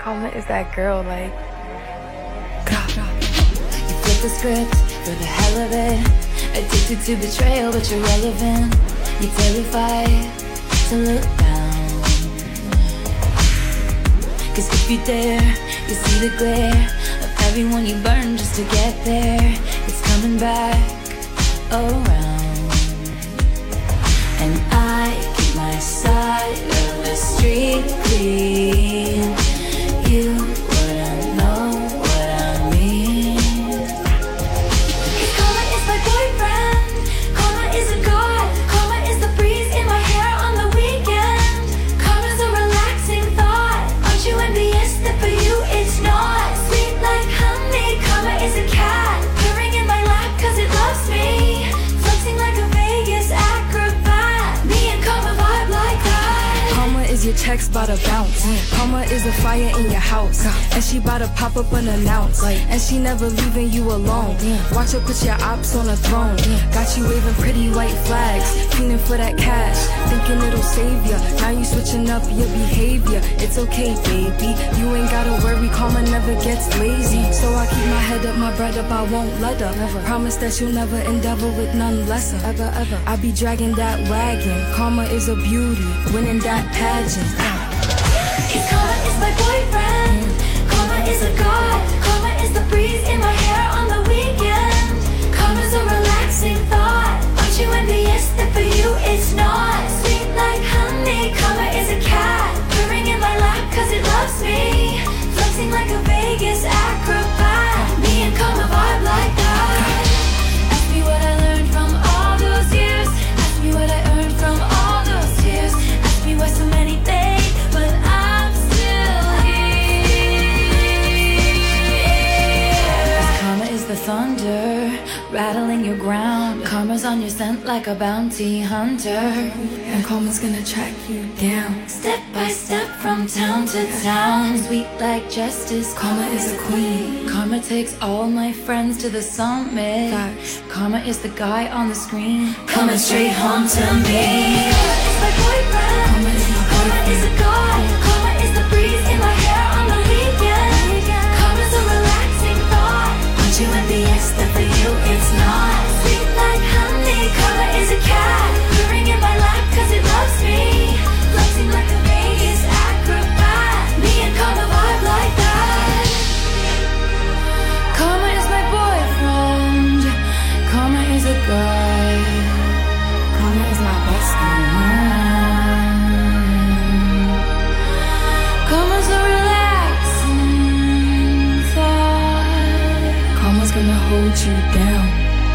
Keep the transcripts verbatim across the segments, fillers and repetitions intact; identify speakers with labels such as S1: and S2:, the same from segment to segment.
S1: Karma is that girl, like.
S2: You flip the script for the hell of it. Addicted to betrayal, but you're relevant. You're terrified to look down. Cause if you dare, you see the glare of everyone you burn just to get there. It's coming back around. And I keep my side of the street clean. You wouldn't know what I mean. Cause karma is my boyfriend. Karma is a god. Karma is the breeze in my hair on the weekend. Karma's a relaxing thought. Aren't you envious that for you it's not? Sweet like honey. Karma is a cat purring in my lap cause it loves me. Flexing like a Vegas acrobat. Me and karma vibe like that.
S1: Karma is your text bout to bounce. Karma is a fire in your house, and she bout to pop up unannounced. And she never leaving you alone. Watch her put your ops on a throne. Got you waving pretty white flags, fiending for that cash, thinking it'll save ya. Now you switching up your behavior. It's okay, baby, you ain't gotta worry. Karma never gets lazy, so I keep my head up, my bread up, I won't let her. Never. Promise that you'll never endeavor with none lesser. Ever, ever. I be dragging that wagon. Karma is a beauty, winning that pageant.
S2: Cause karma is my boyfriend. Karma is a god. Karma is the breeze in my hair on the weekend. Karma's a relaxing thought. Aren't you envious that for you it's not? Sweet like honey. Karma is a cat purring in my lap cause it loves me. Flexing like a Vegas acrobat. Me and karma vibe like that. Ask me what I learned from all those years. Ask me what I earned from all those tears. Ask me why so many fade, but I'm still here. Karma is the thunder rattling your ground. Karma's on your scent like a bounty hunter.
S1: And karma's gonna track you down.
S2: Step by step from town to town. Sweet like justice. Karma is a queen. Karma takes all my friends to the summit.
S1: Facts.
S2: Karma is the guy on the screen coming straight home to me. Karma is my boyfriend.
S1: Karma is my
S2: Karma
S1: boyfriend.
S2: is a god. Karma is the breeze in my hair on the weekend. Karma's a relaxing thought. Aren't you envious that for you it's not? Sweet like honey. Karma is a cat purring in my lap cause it loves me. Flexing like a Vegas acrobat. Me and karma vibe like that. Karma is my boyfriend. Karma is a god.
S1: Karma is my best friend.
S2: Karma's a relaxing thought.
S1: Karma's gonna hold you down.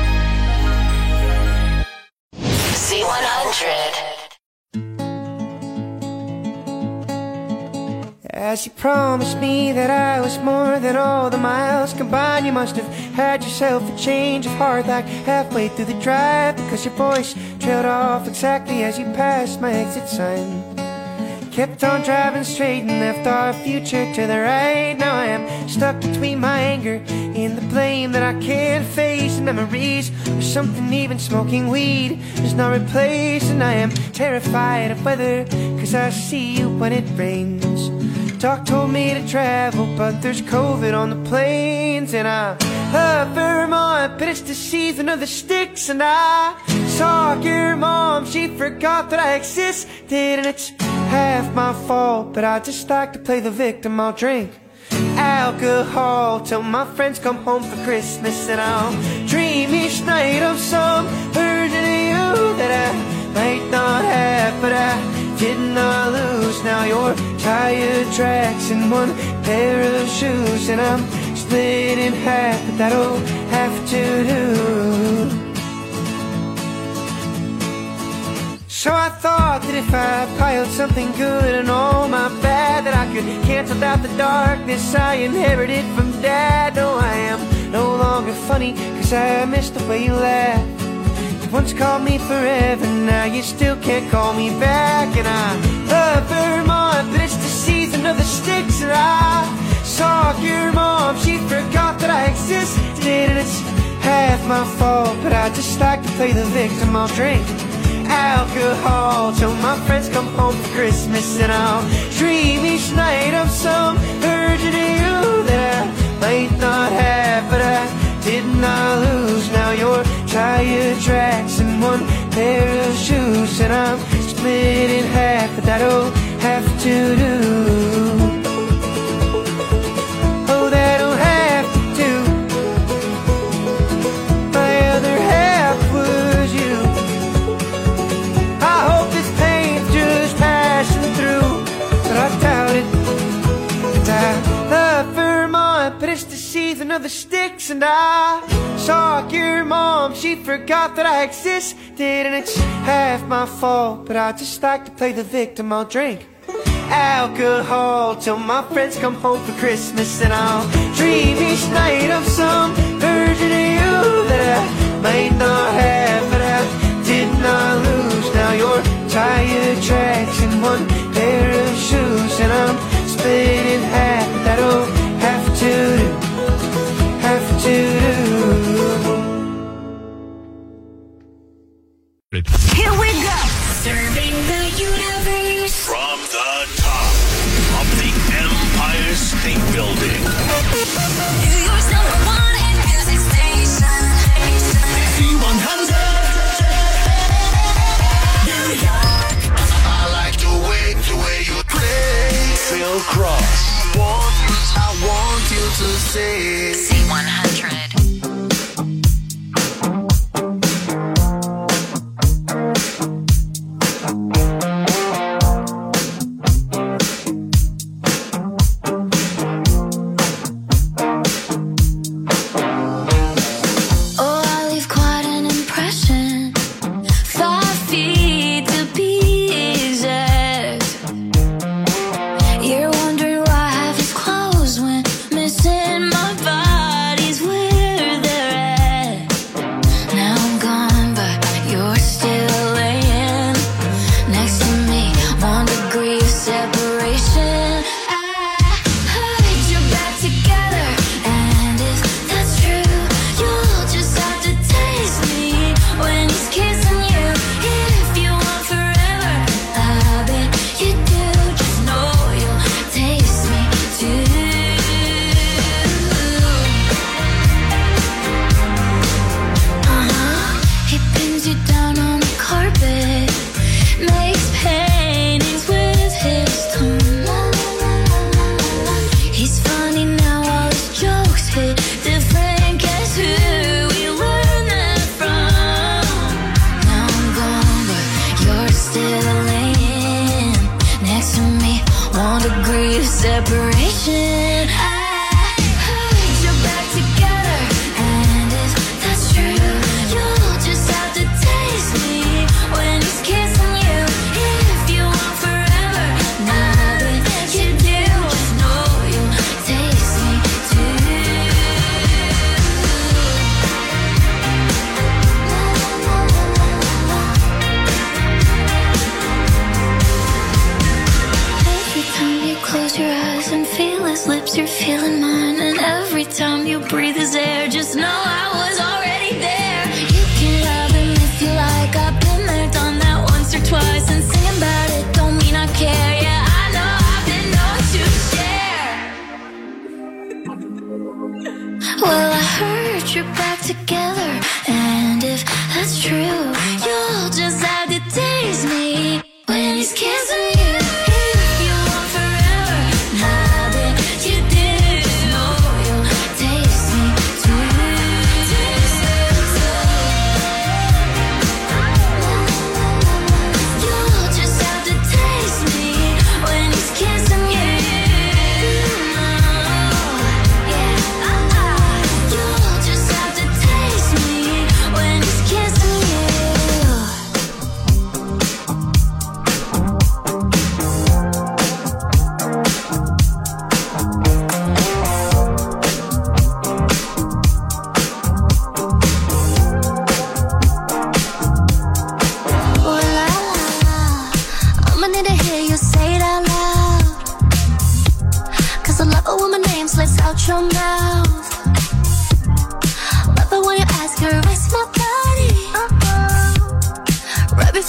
S3: C one hundred.
S4: As you promised me that I was more than all the miles combined, you must have had yourself a change of heart like halfway through the drive, because your voice trailed off exactly as you passed my exit sign. Kept on driving straight and left our future to the right. Now I am stuck between my anger and the blame that I can't face, and memories of something even smoking weed is not replaced. And I am terrified of weather, cause I see you when it rains. Doc told me to travel, but there's COVID on the planes. And I love Vermont, but it's the season of the sticks. And I saw your mom, she forgot that I existed. And it's half my fault, but I just like to play the victim. I'll drink alcohol till my friends come home for Christmas. And I'll dream each night of some version of you that I might not have, but I did not lose. Now you're tire tracks and one pair of shoes, and I'm split in half, but that'll have to do. So I thought that if I piled something good and all my bad, that I could cancel out the darkness I inherited from Dad. No, I am no longer funny, cause I missed the way you laughed. You once called me forever, now you still can't call me back. And I love Vermont, but it's the season of the sticks. And I saw your mom, she forgot that I existed. And it's half my fault, but I just like to play the victim. I'll drink alcohol till my friends come home for Christmas. And I'll dream each night of some version of you that I might not have, but I did not lose. Now you're tire tracks and one pair of shoes, and I'm split in half, but that'll have to do. Oh, that'll have to do. My other half was you. I hope this pain's just passing through, but I doubt it. And I love Vermont, but it's the season of the sticks. And I saw your mom, she forgot that I existed. And it's half my fault, but I just like to play the victim. I'll drink alcohol till my friends come home for Christmas. And I'll dream each night of some version of you that I might not have, but I did not lose. Now you're tire tracks and one pair of shoes, and I'm split in half. That'll have to do, have to do.
S3: Here we go! Serving the universe
S5: from the top of the Empire State Building.
S3: New York's number one hit music station.
S5: Z one hundred. New York. I like the way, the way you play. Phil Cross. I want, I want you to say
S3: Z one hundred.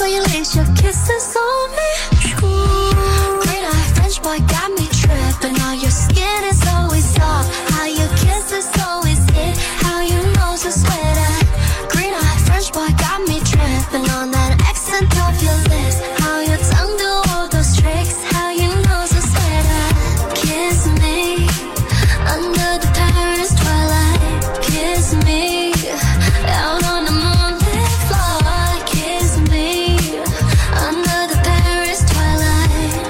S3: on your lips, your kisses on me. Ooh. Green eye French boy got me tripping. All your skin is always soft. How your kisses always hit. How your nose is sweater. Green eye French boy got me tripping on that accent of your lips. How your tongue do all those tricks. How your nose is sweater. Kiss me under the Paris twilight. Kiss me out on the moonlit floor. Kiss me under the Paris twilight.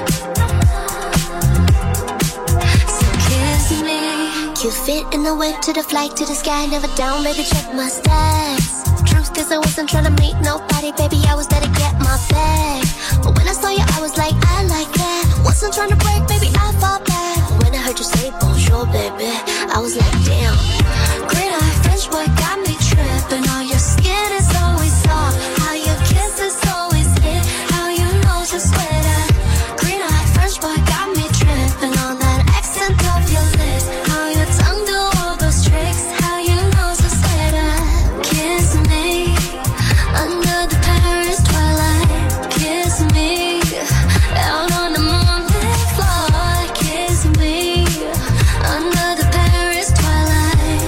S3: So kiss me. You fit in the whip to the flight to the sky. Never down, baby, check my stats. Truth is I wasn't trying to meet nobody, baby, I was there to get my bag. But when I saw you, I was like, I like that. Wasn't trying to break, baby, I fall back. When I heard you say bonjour, baby, I was like, damn. Great eye French boy got me tripping. All your skin is always soft. How your kiss is always hit. How your nose is sweater. Green eye French boy got me tripping on that accent of your lips. How your tongue do all those tricks. How your nose is sweater. Kiss me under the Paris twilight. Kiss me out on the moonlit floor. Kiss me under the Paris twilight.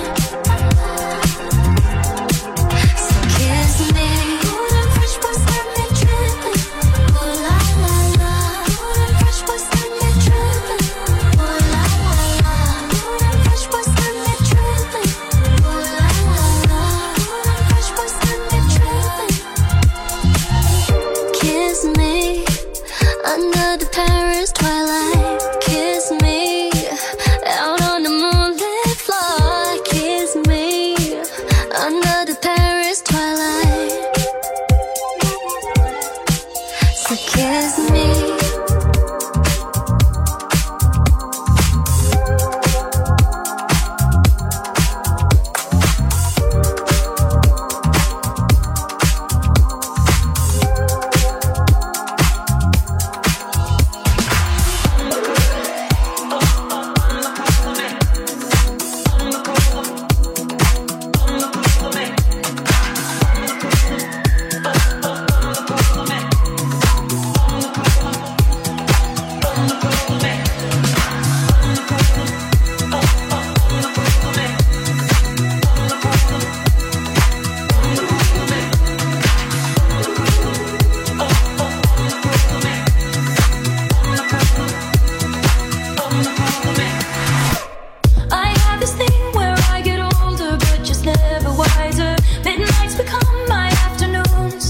S3: So kiss me. Ooh, them fresh boys got me tripping. Ooh la la la. Ooh, them fresh boys got me tripping. Ooh la la la. Ooh, them fresh boys got me tripping. Ooh la la la. Ooh, them fresh boys got me tripping. Kiss me under the Paris twilight. Kiss me out on the moonlit floor. Kiss me under the Paris twilight. So kiss me. I have this thing where I get older, but just never wiser. Midnights become my afternoons.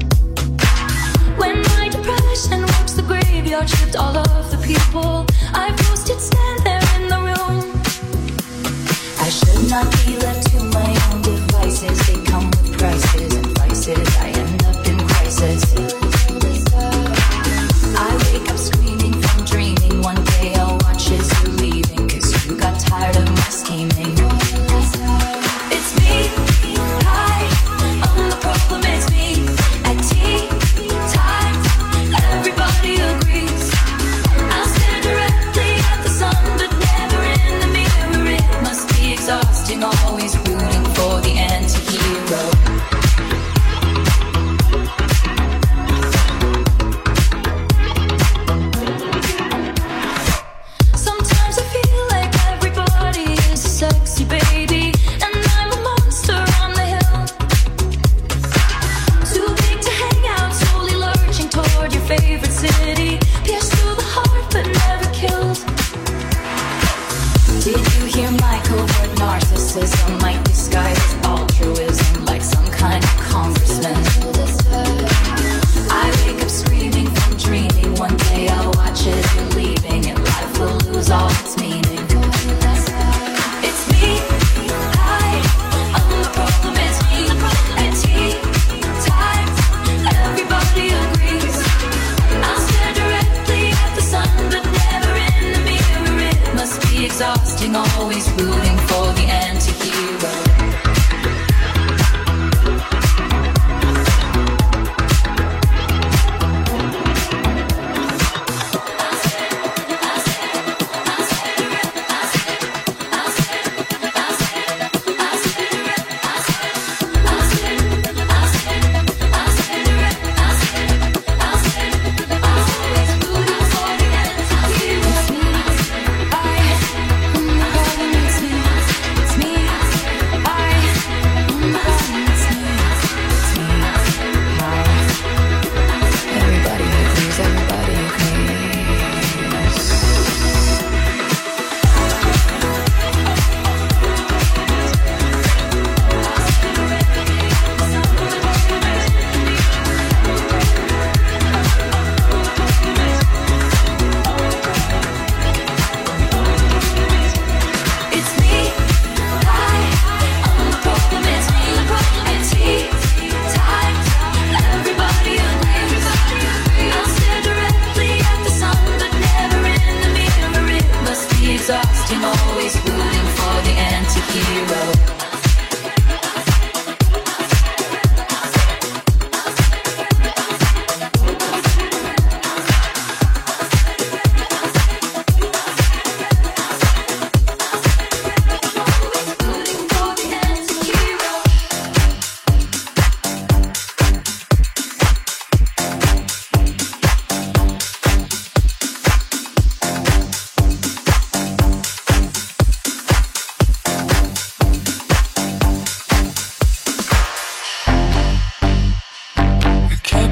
S3: When my depression walks the graveyard shift, all of the people I've posted stand there in the room. I should not be left to my own devices. They come with prices and vices. I end up in crisis. I wake up screaming from dreaming. One day I'll watch as you're leaving, 'cause you got tired of my scheming. It's me, hi, I'm the problem, it's me. At tea time, everybody agrees. I'll stare directly at the sun, but never in the mirror. It must be exhausting, always rooting for the anti-hero.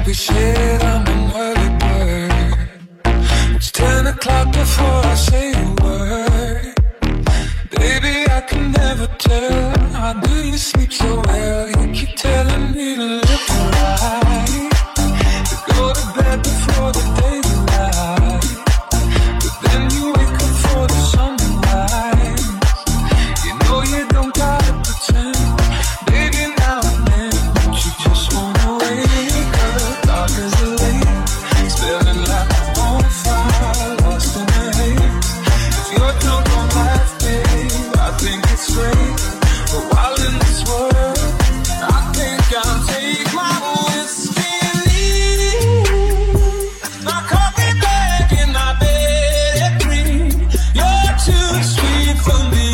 S6: Baby shit, I'm an early bird. It's ten o'clock before I say a word. Baby, I can never tell. How do you sleep so well? You keep telling me to live right, to go to bed before the daylight, but then you wake up for the sunrise. You know you don't gotta pretend. Baby, now and then, don't you just wanna wake up? Dark as the lake, smelling like a bonfire, lost in the haze. If you're drunk on life, babe, I think it's great. But while in this world, I think I'll take my whiskey and leave. My coffee bag in my bed at three. You're too sweet for me.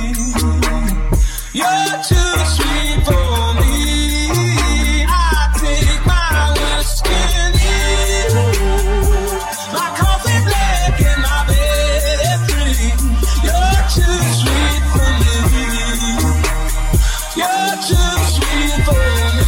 S6: You're too sweet for me. I take my whiskey and leave. My coffee bag in my bed at three. You're too sweet for me. You're too sweet for me.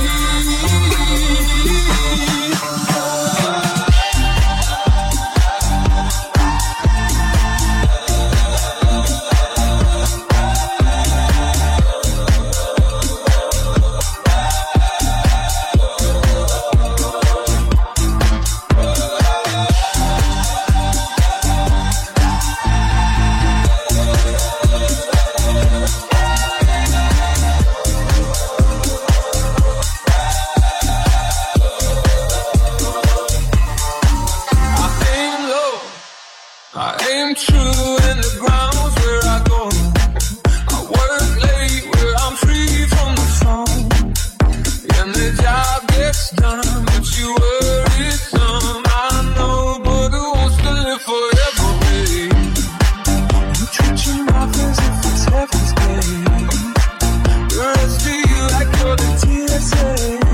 S6: I aim true in the grounds where I go. I work late where I'm free from the phone. And the job gets done, but you worry some. I know, but who wants to live forever, babe? You treat your mouth as if it's heaven's gate. The rest of you like you're the T S A.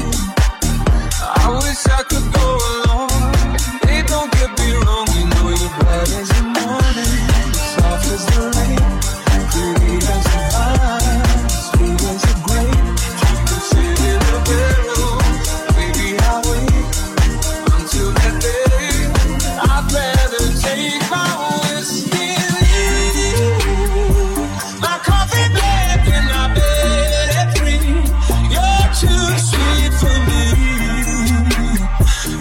S6: I wish I could go along. Hey, don't get me wrong, you know you're bright as the morning, soft as the rain, pretty as the vine, sweet as the grape. You can sit in a barrel, baby, I'll wait until that day. I'd rather take my whiskey and leave. My coffee black in my bed at three. You're too sweet for me.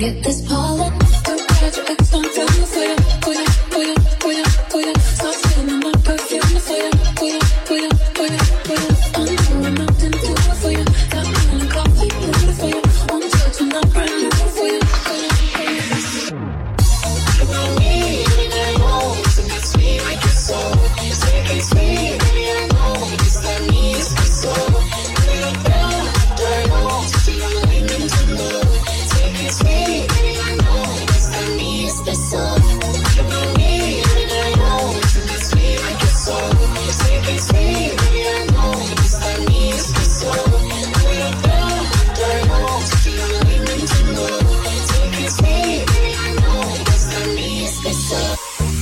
S2: get this pollen. Don't catch your ex, don't tell me for you, for you, for you, for you, for you. Stop stealing my perfume for you, for you, for you, for you, for you. I'm pouring Mountain Dew for you. Got me on coffee blue for you. I'm touching up brand new for you, for you, for you. You want me, baby, I know. So it's me, make it so. Say it's me, baby, I know. It's that me, it's the soul. Baby, I know, I know. So you like me to know. Say it's me, baby, I know. It's that me, it's the soul. You want me, baby, I know. So it's me, make it so. Say it's me, baby, I know. It's that me, it's the soul. Baby, I know, I know. So you like me to know. Say it's me, baby, I know. It's that me, it's the soul.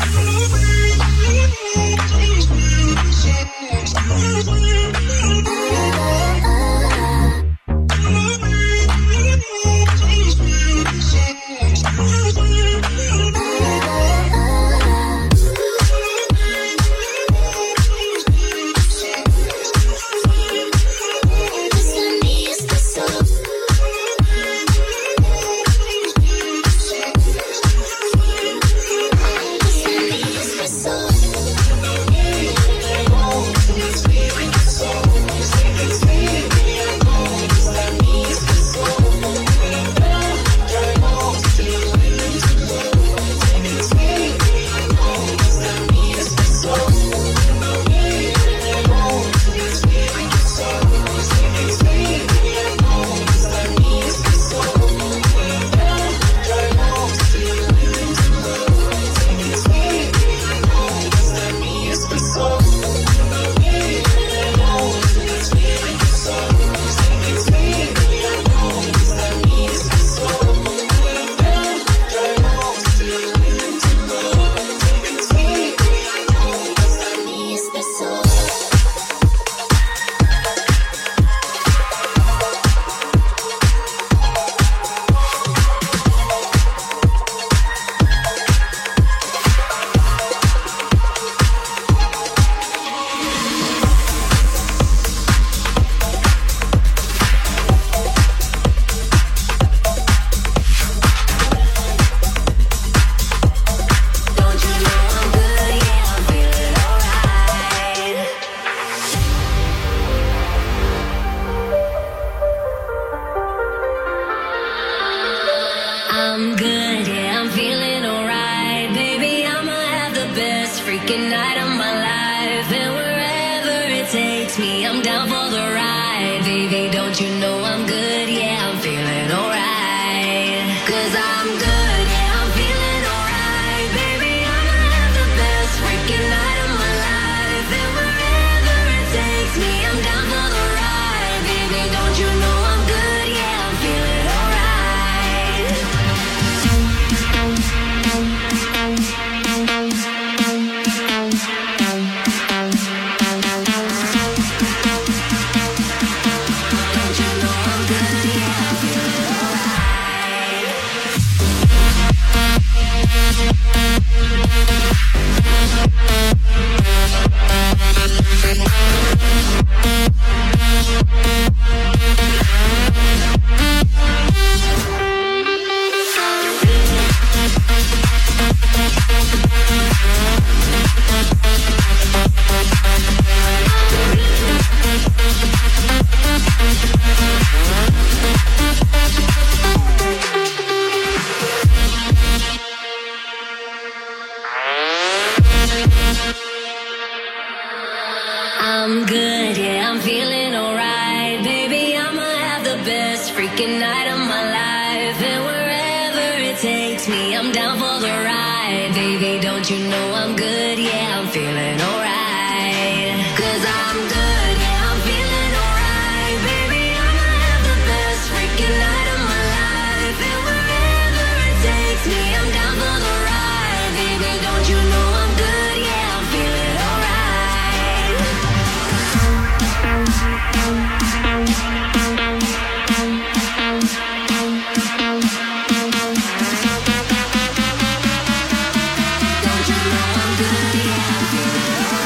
S2: I'm good, yeah, I'm feeling alright. Baby, I'ma have the best freaking night of my life. And wherever it takes me, I'm down for the ride. Baby, don't you know I'm good, yeah, I'm feeling alright. Cause I'm good, yeah, I'm feeling alright. Baby, I'ma have the best freaking night of my life. And wherever it takes me, I'm down for the ride. Baby, don't you know I'm good, yeah, I'm feeling alright. I'm good, yeah, I'm feeling alright. Baby, I'ma have the best freaking night of my life. And wherever it takes me, I'm down for the ride. Baby, don't you know I'm good, yeah, I'm feeling alright. Cause I'm good, yeah, I'm feeling alright. Baby, I'ma have the best freaking night of my life. And wherever it takes me, I'm down for the ride. Baby, don't you know I'm good, yeah, I'm feeling alright. Don't you know I'm good, yeah, I'm feeling alright.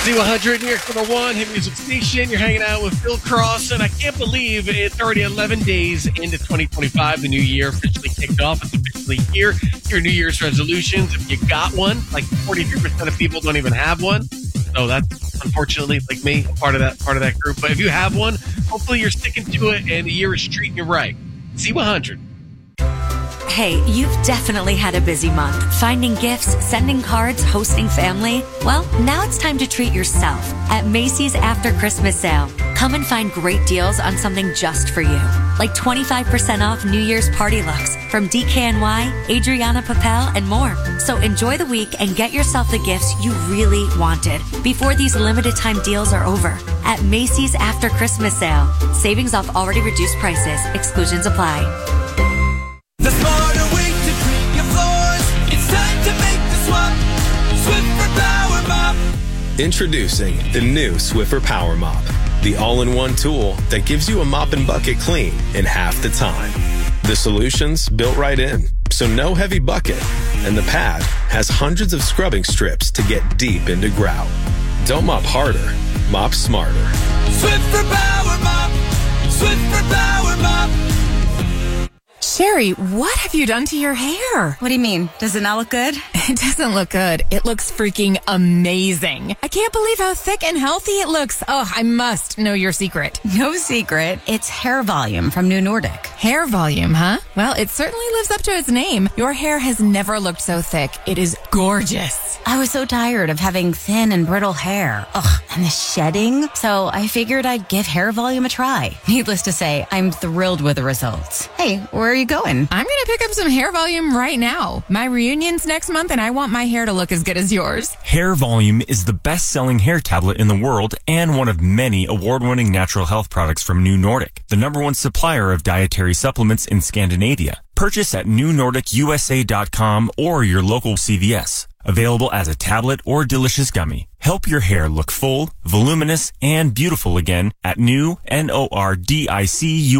S7: Z one hundred, New York number one, hit music station. You're hanging out with Phil Cross, and I can't believe it's already eleven days into twenty twenty-five. The new year officially kicked off. It's officially here. Your New Year's resolutions, if you got one, like forty-three percent of people don't even have one. So that's unfortunately, like me, a part of that part of that group. But if you have one, hopefully you're sticking to it, and the year is treating you right. Z one hundred.
S8: Hey, you've definitely had a busy month. Finding gifts, sending cards, hosting family. Well, now it's time to treat yourself at Macy's After Christmas Sale. Come and find great deals on something just for you. Like twenty-five percent off New Year's party looks from D K N Y, Adriana Papel, and more. So enjoy the week and get yourself the gifts you really wanted before these limited time deals are over. At Macy's After Christmas Sale. Savings off already reduced prices. Exclusions apply.
S5: The smarter way to clean your floors. It's time to make the swap. Swiffer Power Mop.
S9: Introducing the new Swiffer Power Mop, the all-in-one tool that gives you a mop and bucket clean in half the time. The solution's built right in, so no heavy bucket, and the pad has hundreds of scrubbing strips to get deep into grout. Don't mop harder, mop smarter.
S5: Swiffer Power Mop. Swiffer Power Mop.
S10: Sherry, what have you done to your hair?
S11: What do you mean? Does it not look good?
S10: It doesn't look good. It looks freaking amazing. I can't believe how thick and healthy it looks. Oh, I must know your secret.
S11: No secret. It's hair volume from New Nordic.
S10: Hair volume, huh? Well, it certainly lives up to its name. Your hair has never looked so thick. It is gorgeous.
S11: I was so tired of having thin and brittle hair. Ugh, and the shedding. So I figured I'd give hair volume a try. Needless to say, I'm thrilled with the results. Hey, where are you going?
S10: I'm going to pick up some hair volume right now. My reunion's next month and I want my hair to look as good as yours.
S12: Hair Volume is the best-selling hair tablet in the world and one of many award-winning natural health products from New Nordic, the number one supplier of dietary supplements in Scandinavia. Purchase at new nordic u s a dot com or your local C V S. Available as a tablet or delicious gummy. Help your hair look full, voluminous, and beautiful again at new N O R D I C U